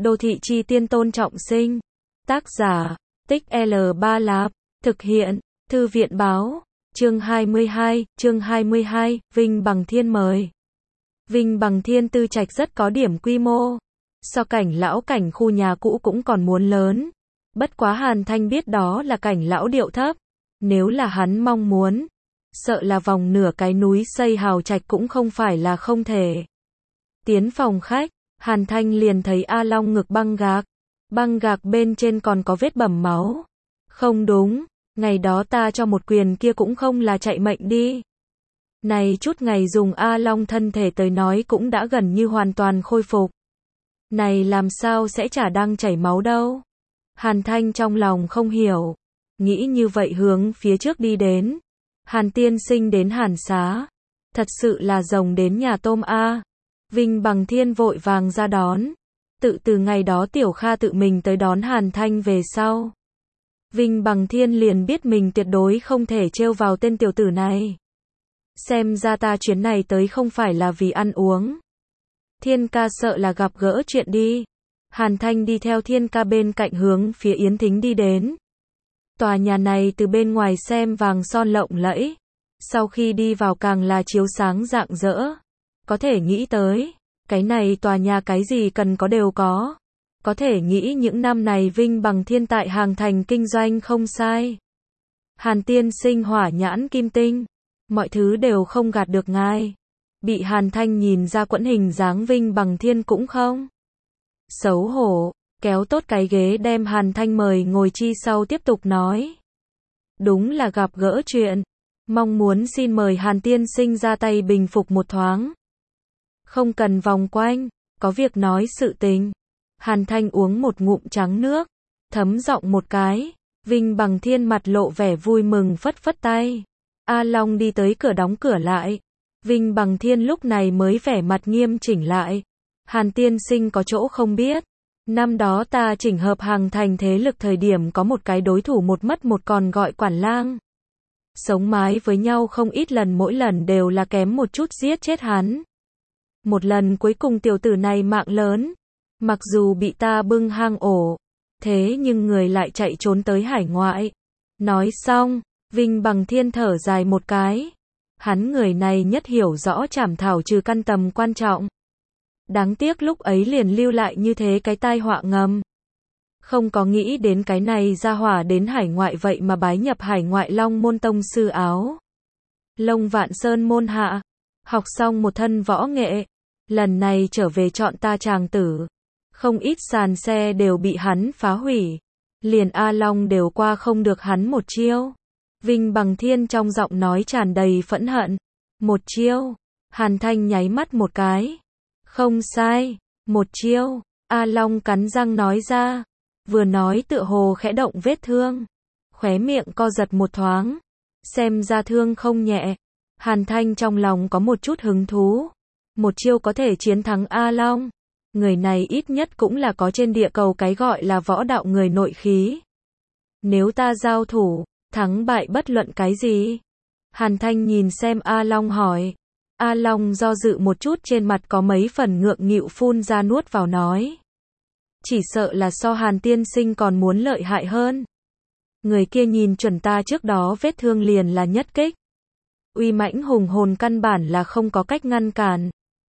Đô thị chi tiên Tôn Trọng Sinh. Tác giả, Tích L3 Lạp. Thực hiện, Thư viện báo. Chương 22, Vinh Bằng Thiên mời. Vinh Bằng Thiên tư trạch rất có điểm quy mô. So cảnh lão cảnh khu nhà cũ cũng còn muốn lớn. Bất quá Hàn Thanh biết đó là cảnh lão điệu thấp. Nếu là hắn mong muốn, sợ là vòng nửa cái núi xây hào trạch cũng không phải là không thể. Tiến phòng khách, Hàn Thanh liền thấy A Long ngực băng gạc bên trên còn có vết bầm máu. Không đúng, ngày đó ta cho một quyền kia cũng không là chạy mệnh đi. Này chút ngày dùng A Long thân thể tới nói cũng đã gần như hoàn toàn khôi phục. Này làm sao sẽ chả đang chảy máu đâu. Hàn Thanh trong lòng không hiểu, nghĩ như vậy hướng phía trước đi đến. Hàn tiên sinh đến Hàn xá, thật sự là rồng đến nhà tôm a. Vinh Bằng Thiên vội vàng ra đón. Từ ngày đó Tiểu Kha tự mình tới đón Hàn Thanh về sau, Vinh Bằng Thiên liền biết mình tuyệt đối không thể trêu vào tên tiểu tử này. Xem ra ta chuyến này tới không phải là vì ăn uống. Thiên ca sợ là gặp gỡ chuyện đi. Hàn Thanh đi theo Thiên ca bên cạnh hướng phía Yến Thính đi đến. Tòa nhà này từ bên ngoài xem vàng son lộng lẫy, sau khi đi vào càng là chiếu sáng rạng rỡ. Có thể nghĩ tới, cái này tòa nhà cái gì cần có đều có. Có thể nghĩ những năm này Vinh Bằng Thiên tại Hàng Thành kinh doanh không sai. Hàn tiên sinh hỏa nhãn kim tinh, mọi thứ đều không gạt được ngài. Bị Hàn Thanh nhìn ra quẫn hình dáng Vinh Bằng Thiên cũng không xấu hổ, kéo tốt cái ghế đem Hàn Thanh mời ngồi chi sau tiếp tục nói. Đúng là gặp gỡ chuyện, mong muốn xin mời Hàn tiên sinh ra tay bình phục một thoáng. Không cần vòng quanh, có việc nói sự tình. Hàn Thanh uống một ngụm trắng nước, thấm giọng một cái. Vinh Bằng Thiên mặt lộ vẻ vui mừng phất phất tay. A Long đi tới cửa đóng cửa lại. Vinh Bằng Thiên lúc này mới vẻ mặt nghiêm chỉnh lại. Hàn tiên sinh có chỗ không biết. Năm đó ta chỉnh hợp Hàng Thành thế lực thời điểm có một cái đối thủ một mất một còn gọi Quản Lang. Sống mái với nhau không ít lần, mỗi lần đều là kém một chút giết chết hắn. Một lần cuối cùng tiểu tử này mạng lớn. Mặc dù bị ta bưng hang ổ, thế nhưng người lại chạy trốn tới hải ngoại. Nói xong, Vinh Bằng Thiên thở dài một cái. Hắn người này nhất hiểu rõ trảm thảo trừ căn tầm quan trọng. Đáng tiếc lúc ấy liền lưu lại như thế cái tai họa ngầm. Không có nghĩ đến cái này ra hỏa đến hải ngoại vậy mà bái nhập hải ngoại Long Môn Tông sư áo Lông Vạn Sơn môn hạ. Học xong một thân võ nghệ, lần này trở về chọn ta chàng tử. Không ít sàn xe đều bị hắn phá hủy. Liền A Long đều qua không được hắn một chiêu. Vinh Bằng Thiên trong giọng nói tràn đầy phẫn hận. Một chiêu. Hàn Thanh nháy mắt một cái. Không sai. Một chiêu. A Long cắn răng nói ra. Vừa nói tựa hồ khẽ động vết thương. Khóe miệng co giật một thoáng. Xem ra thương không nhẹ. Hàn Thanh trong lòng có một chút hứng thú. Một chiêu có thể chiến thắng A Long. Người này ít nhất cũng là có trên địa cầu cái gọi là võ đạo người nội khí. Nếu ta giao thủ, thắng bại bất luận cái gì? Hàn Thanh nhìn xem A Long hỏi. A Long do dự một chút, trên mặt có mấy phần ngượng nghịu phun ra nuốt vào nói. Chỉ sợ là so Hàn tiên sinh còn muốn lợi hại hơn. Người kia nhìn chuẩn ta trước đó vết thương liền là nhất kích. Uy mãnh hùng hồn căn bản là không có cách ngăn cản.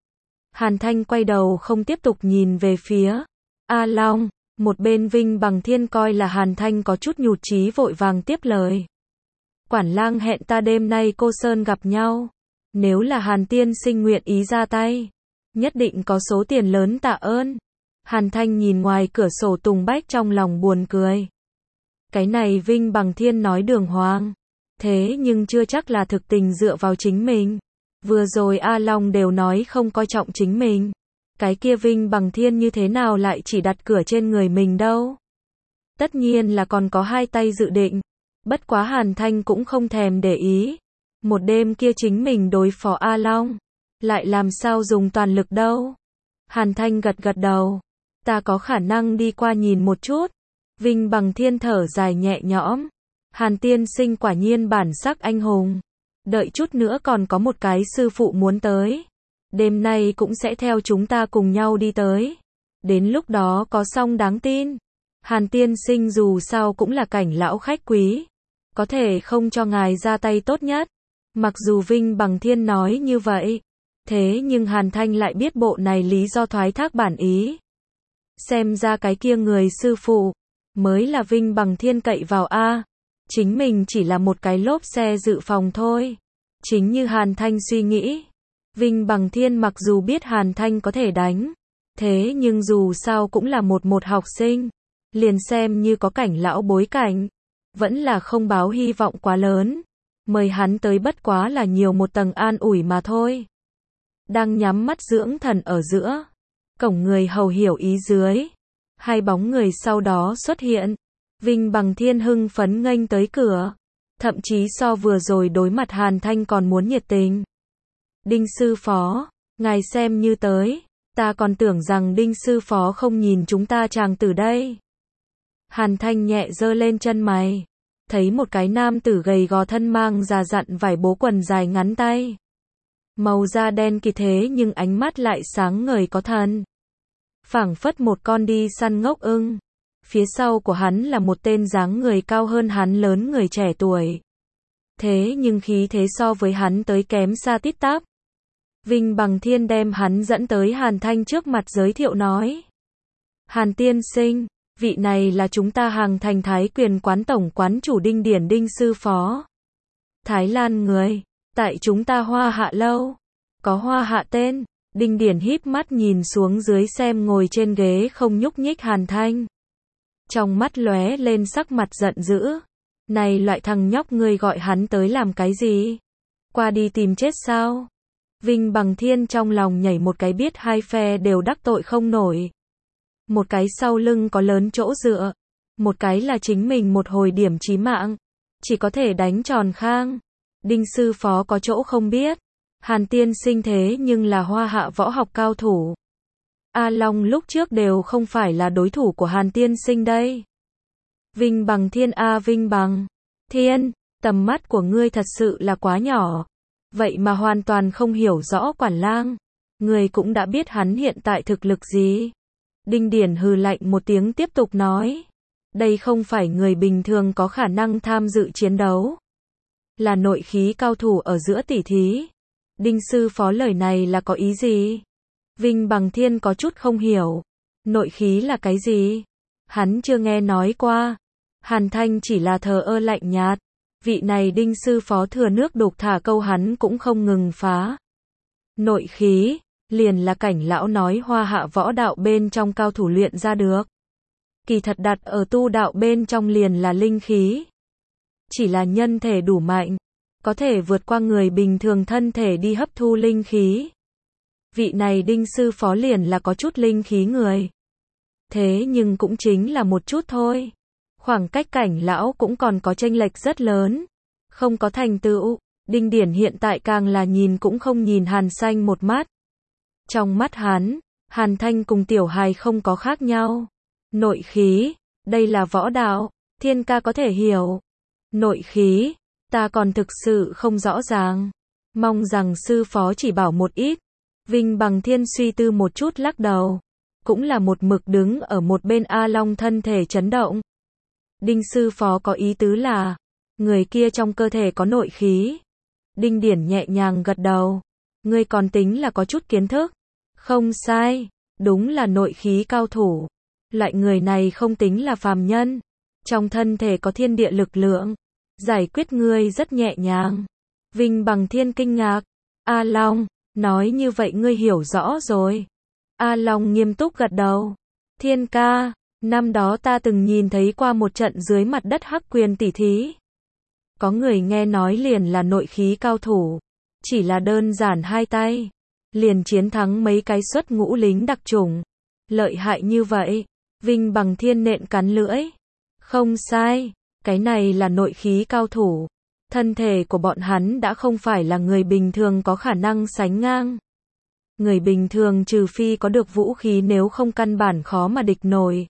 Hàn Thanh quay đầu không tiếp tục nhìn về phía A Long. Một bên Vinh Bằng Thiên coi là Hàn Thanh có chút nhụt chí vội vàng tiếp lời. Quản Lang hẹn ta đêm nay Cô Sơn gặp nhau. Nếu là Hàn tiên sinh nguyện ý ra tay, nhất định có số tiền lớn tạ ơn. Hàn Thanh nhìn ngoài cửa sổ Tùng Bách trong lòng buồn cười. Cái này Vinh Bằng Thiên nói đường hoàng. Thế nhưng chưa chắc là thực tình dựa vào chính mình. Vừa rồi A Long đều nói không coi trọng chính mình. Cái kia Vinh Bằng Thiên như thế nào lại chỉ đặt cửa trên người mình đâu. Tất nhiên là còn có hai tay dự định. Bất quá Hàn Thanh cũng không thèm để ý. Một đêm kia chính mình đối phó A Long, lại làm sao dùng toàn lực đâu. Hàn Thanh gật gật đầu. Ta có khả năng đi qua nhìn một chút. Vinh Bằng Thiên thở dài nhẹ nhõm. Hàn tiên sinh quả nhiên bản sắc anh hùng. Đợi chút nữa còn có một cái sư phụ muốn tới. Đêm nay cũng sẽ theo chúng ta cùng nhau đi tới. Đến lúc đó có xong đáng tin. Hàn tiên sinh dù sao cũng là cảnh lão khách quý. Có thể không cho ngài ra tay tốt nhất. Mặc dù Vinh Bằng Thiên nói như vậy. Thế nhưng Hàn Thanh lại biết bộ này lý do thoái thác bản ý. Xem ra cái kia người sư phụ mới là Vinh Bằng Thiên cậy vào a. Chính mình chỉ là một cái lốp xe dự phòng thôi. Chính như Hàn Thanh suy nghĩ. Vinh Bằng Thiên mặc dù biết Hàn Thanh có thể đánh. Thế nhưng dù sao cũng là một học sinh. Liền xem như có cảnh lão bối cảnh. Vẫn là không báo hy vọng quá lớn. Mời hắn tới bất quá là nhiều một tầng an ủi mà thôi. Đang nhắm mắt dưỡng thần ở giữa. Cổng người hầu hiểu ý dưới. Hai bóng người sau đó xuất hiện. Vinh Bằng Thiên hưng phấn nghênh tới cửa. Thậm chí so vừa rồi đối mặt Hàn Thanh còn muốn nhiệt tình. Đinh sư phó, ngài xem như tới. Ta còn tưởng rằng Đinh sư phó không nhìn chúng ta chàng tử đây. Hàn Thanh nhẹ giơ lên chân mày. Thấy một cái nam tử gầy gò thân mang già dặn vải bố quần dài ngắn tay. Màu da đen kỳ thế nhưng ánh mắt lại sáng ngời có thần. Phảng phất một con đi săn ngốc ưng. Phía sau của hắn là một tên dáng người cao hơn hắn lớn người trẻ tuổi. Thế nhưng khí thế so với hắn tới kém xa tít tắp. Vinh Bằng Thiên đem hắn dẫn tới Hàn Thanh trước mặt giới thiệu nói. Hàn tiên sinh, vị này là chúng ta Hàng Thành Thái Quyền quán tổng quán chủ Đinh Điển Đinh sư phó. Thái Lan người, tại chúng ta Hoa Hạ lâu. Có Hoa Hạ tên. Đinh Điển híp mắt nhìn xuống dưới xem ngồi trên ghế không nhúc nhích Hàn Thanh. Trong mắt lóe lên sắc mặt giận dữ. Này loại thằng nhóc ngươi gọi hắn tới làm cái gì? Qua đi tìm chết sao? Vinh Bằng Thiên trong lòng nhảy một cái biết hai phe đều đắc tội không nổi. Một cái sau lưng có lớn chỗ dựa. Một cái là chính mình một hồi điểm chí mạng. Chỉ có thể đánh tròn khang. Đinh sư phó có chỗ không biết. Hàn tiên sinh thế nhưng là Hoa Hạ võ học cao thủ. A Long lúc trước đều không phải là đối thủ của Hàn tiên sinh đây. Vinh Bằng Thiên Vinh Bằng Thiên, tầm mắt của ngươi thật sự là quá nhỏ. Vậy mà hoàn toàn không hiểu rõ Quản Lang. Ngươi cũng đã biết hắn hiện tại thực lực gì. Đinh Điển hừ lạnh một tiếng tiếp tục nói. Đây không phải người bình thường có khả năng tham dự chiến đấu. Là nội khí cao thủ ở giữa tỷ thí. Đinh sư phó lời này là có ý gì? Vinh Bằng Thiên có chút không hiểu. Nội khí là cái gì? Hắn chưa nghe nói qua. Hàn Thanh chỉ là thờ ơ lạnh nhạt. Vị này Đinh sư phó thừa nước đục thả câu hắn cũng không ngừng phá. Nội khí, liền là cảnh lão nói Hoa Hạ võ đạo bên trong cao thủ luyện ra được. Kỳ thật đặt ở tu đạo bên trong liền là linh khí. Chỉ là nhân thể đủ mạnh. Có thể vượt qua người bình thường thân thể đi hấp thu linh khí. Vị này Đinh sư phó liền là có chút linh khí người. Thế nhưng cũng chính là một chút thôi. Khoảng cách cảnh lão cũng còn có chênh lệch rất lớn. Không có thành tựu. Đinh Điển hiện tại càng là nhìn cũng không nhìn Hàn Xanh một mắt. Trong mắt hắn, Hàn Thanh cùng tiểu hài không có khác nhau. Nội khí, đây là võ đạo, Thiên ca có thể hiểu. Nội khí, ta còn thực sự không rõ ràng. Mong rằng sư phó chỉ bảo một ít. Vinh Bằng Thiên suy tư một chút lắc đầu. Cũng là một mực đứng ở một bên A Long thân thể chấn động. Đinh sư phó có ý tứ là, người kia trong cơ thể có nội khí. Đinh Điển nhẹ nhàng gật đầu. Ngươi còn tính là có chút kiến thức. Không sai, đúng là nội khí cao thủ. Loại người này không tính là phàm nhân. Trong thân thể có thiên địa lực lượng. Giải quyết ngươi rất nhẹ nhàng. Vinh Bằng Thiên kinh ngạc. A Long, nói như vậy ngươi hiểu rõ rồi. A Long nghiêm túc gật đầu. Thiên ca, năm đó ta từng nhìn thấy qua một trận dưới mặt đất hắc quyền tỷ thí. Có người nghe nói liền là nội khí cao thủ. Chỉ là đơn giản hai tay. Liền chiến thắng mấy cái xuất ngũ lính đặc chủng. Lợi hại như vậy. Vinh Bằng Thiên nện cắn lưỡi. Không sai. Cái này là nội khí cao thủ. Thân thể của bọn hắn đã không phải là người bình thường có khả năng sánh ngang. Người bình thường trừ phi có được vũ khí nếu không căn bản khó mà địch nổi.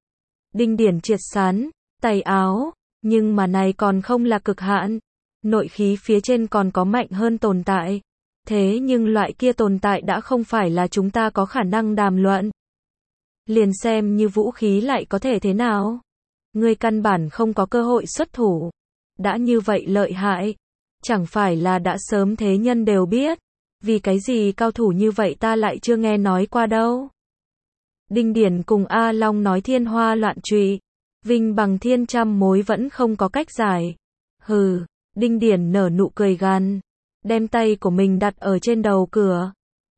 Đinh Điển triệt sán, tay áo. Nhưng mà này còn không là cực hạn. Nội khí phía trên còn có mạnh hơn tồn tại. Thế nhưng loại kia tồn tại đã không phải là chúng ta có khả năng đàm luận. liền xem như vũ khí lại có thể thế nào? Ngươi căn bản không có cơ hội xuất thủ. Đã như vậy lợi hại, chẳng phải là đã sớm thế nhân đều biết. Vì cái gì cao thủ như vậy ta lại chưa nghe nói qua đâu. Đinh Điển cùng A Long nói thiên hoa loạn trụy. Vinh Bằng Thiên trăm mối vẫn không có cách giải. Hừ, Đinh Điển nở nụ cười gằn, đem tay của mình đặt ở trên đầu cửa.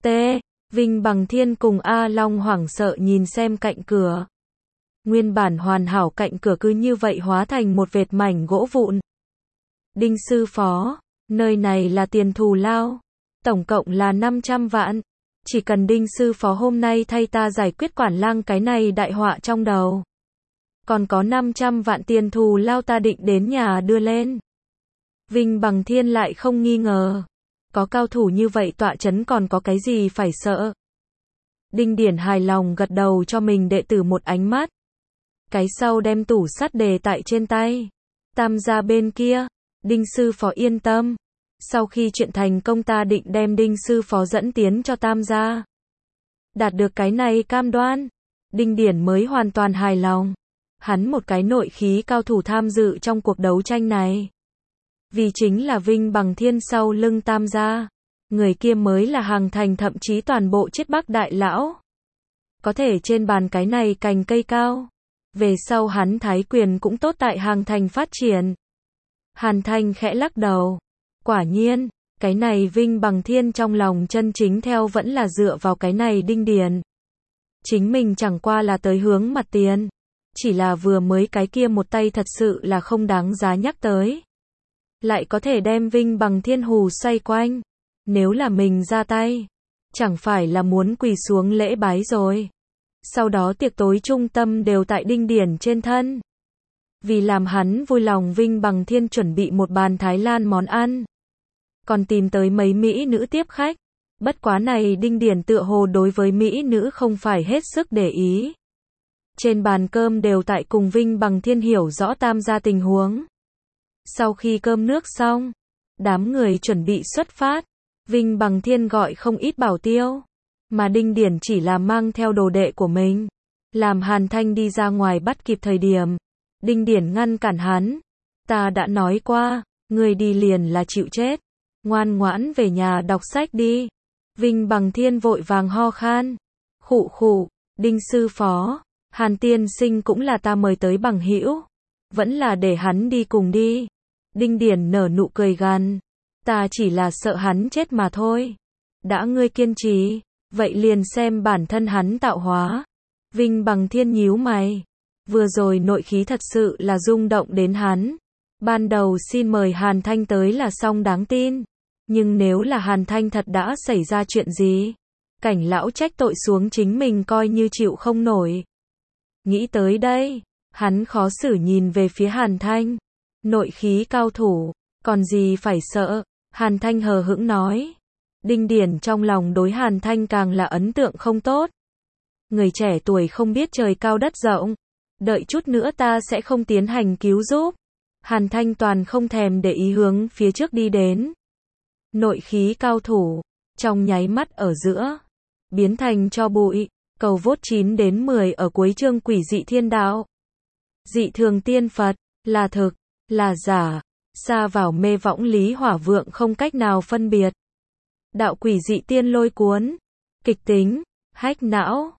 Vinh Bằng Thiên cùng A Long hoảng sợ nhìn xem cạnh cửa. Nguyên bản hoàn hảo cạnh cửa cứ như vậy hóa thành một vệt mảnh gỗ vụn. Đinh sư phó, nơi này là tiền thù lao, tổng cộng là 500 vạn. Chỉ cần Đinh sư phó hôm nay thay ta giải quyết Quản Lang cái này đại họa trong đầu. Còn có 500 vạn tiền thù lao ta định đến nhà đưa lên. Vinh Bằng Thiên lại không nghi ngờ. Có cao thủ như vậy tọa chấn còn có cái gì phải sợ. Đinh Điển hài lòng gật đầu cho mình đệ tử một ánh mắt. Cái sau đem tủ sắt đề tại trên tay. Tam gia bên kia, Đinh sư phó yên tâm. Sau khi chuyện thành công ta định đem Đinh sư phó dẫn tiến cho Tam gia. Đạt được cái này cam đoan, Đinh Điển mới hoàn toàn hài lòng. Hắn một cái nội khí cao thủ tham dự trong cuộc đấu tranh này. Vì chính là Vinh Bằng Thiên sau lưng Tam gia. Người kia mới là Hàng Thành, thậm chí toàn bộ Chiết Bắc đại lão. Có thể trên bàn cái này cành cây cao. Về sau hắn thái quyền cũng tốt tại Hàng Thành phát triển. Hàn Thành khẽ lắc đầu. Quả nhiên, cái này Vinh Bằng Thiên trong lòng chân chính theo vẫn là dựa vào cái này Đinh Điển. Chính mình chẳng qua là tới hướng mặt tiền. Chỉ là vừa mới cái kia một tay thật sự là không đáng giá nhắc tới. Lại có thể đem Vinh Bằng Thiên hù xoay quanh. Nếu là mình ra tay, chẳng phải là muốn quỳ xuống lễ bái rồi. Sau đó tiệc tối trung tâm đều tại Đinh Điển trên thân. Vì làm hắn vui lòng, Vinh Bằng Thiên chuẩn bị một bàn Thái Lan món ăn. Còn tìm tới mấy mỹ nữ tiếp khách. Bất quá này Đinh Điển tựa hồ đối với mỹ nữ không phải hết sức để ý. Trên bàn cơm đều tại cùng Vinh Bằng Thiên hiểu rõ Tam gia tình huống. Sau khi cơm nước xong, đám người chuẩn bị xuất phát. Vinh Bằng Thiên gọi không ít bảo tiêu, mà Đinh Điển chỉ là mang theo đồ đệ của mình. Làm Hàn Thanh đi ra ngoài bắt kịp thời điểm, Đinh Điển ngăn cản hắn. Ta đã nói qua, người đi liền là chịu chết. Ngoan ngoãn về nhà đọc sách đi. Vinh Bằng Thiên vội vàng ho khan. Khụ khụ, Đinh sư phó, Hàn tiên sinh cũng là ta mời tới bằng hữu. Vẫn là để hắn đi cùng đi. Đinh Điển nở nụ cười gằn. Ta chỉ là sợ hắn chết mà thôi. Đã ngươi kiên trì, vậy liền xem bản thân hắn tạo hóa. Vinh Bằng Thiên nhíu mày. Vừa rồi nội khí thật sự là rung động đến hắn. Ban đầu xin mời Hàn Thanh tới là xong đáng tin. Nhưng nếu là Hàn Thanh thật đã xảy ra chuyện gì, cảnh lão trách tội xuống chính mình coi như chịu không nổi. Nghĩ tới đây, hắn khó xử nhìn về phía Hàn Thanh. Nội khí cao thủ, còn gì phải sợ. Hàn Thanh hờ hững nói. Đinh Điển trong lòng đối Hàn Thanh càng là ấn tượng không tốt. Người trẻ tuổi không biết trời cao đất rộng. Đợi chút nữa ta sẽ không tiến hành cứu giúp. Hàn Thanh toàn không thèm để ý hướng phía trước đi đến. Nội khí cao thủ, trong nháy mắt ở giữa, biến thành tro bụi. Cầu vote 9 đến 10 ở cuối chương Quỷ dị thiên đạo. Dị thường tiên Phật, là thực, là giả, xa vào mê võng lý hỏa vượng không cách nào phân biệt. Đạo quỷ dị tiên lôi cuốn, kịch tính, hách não.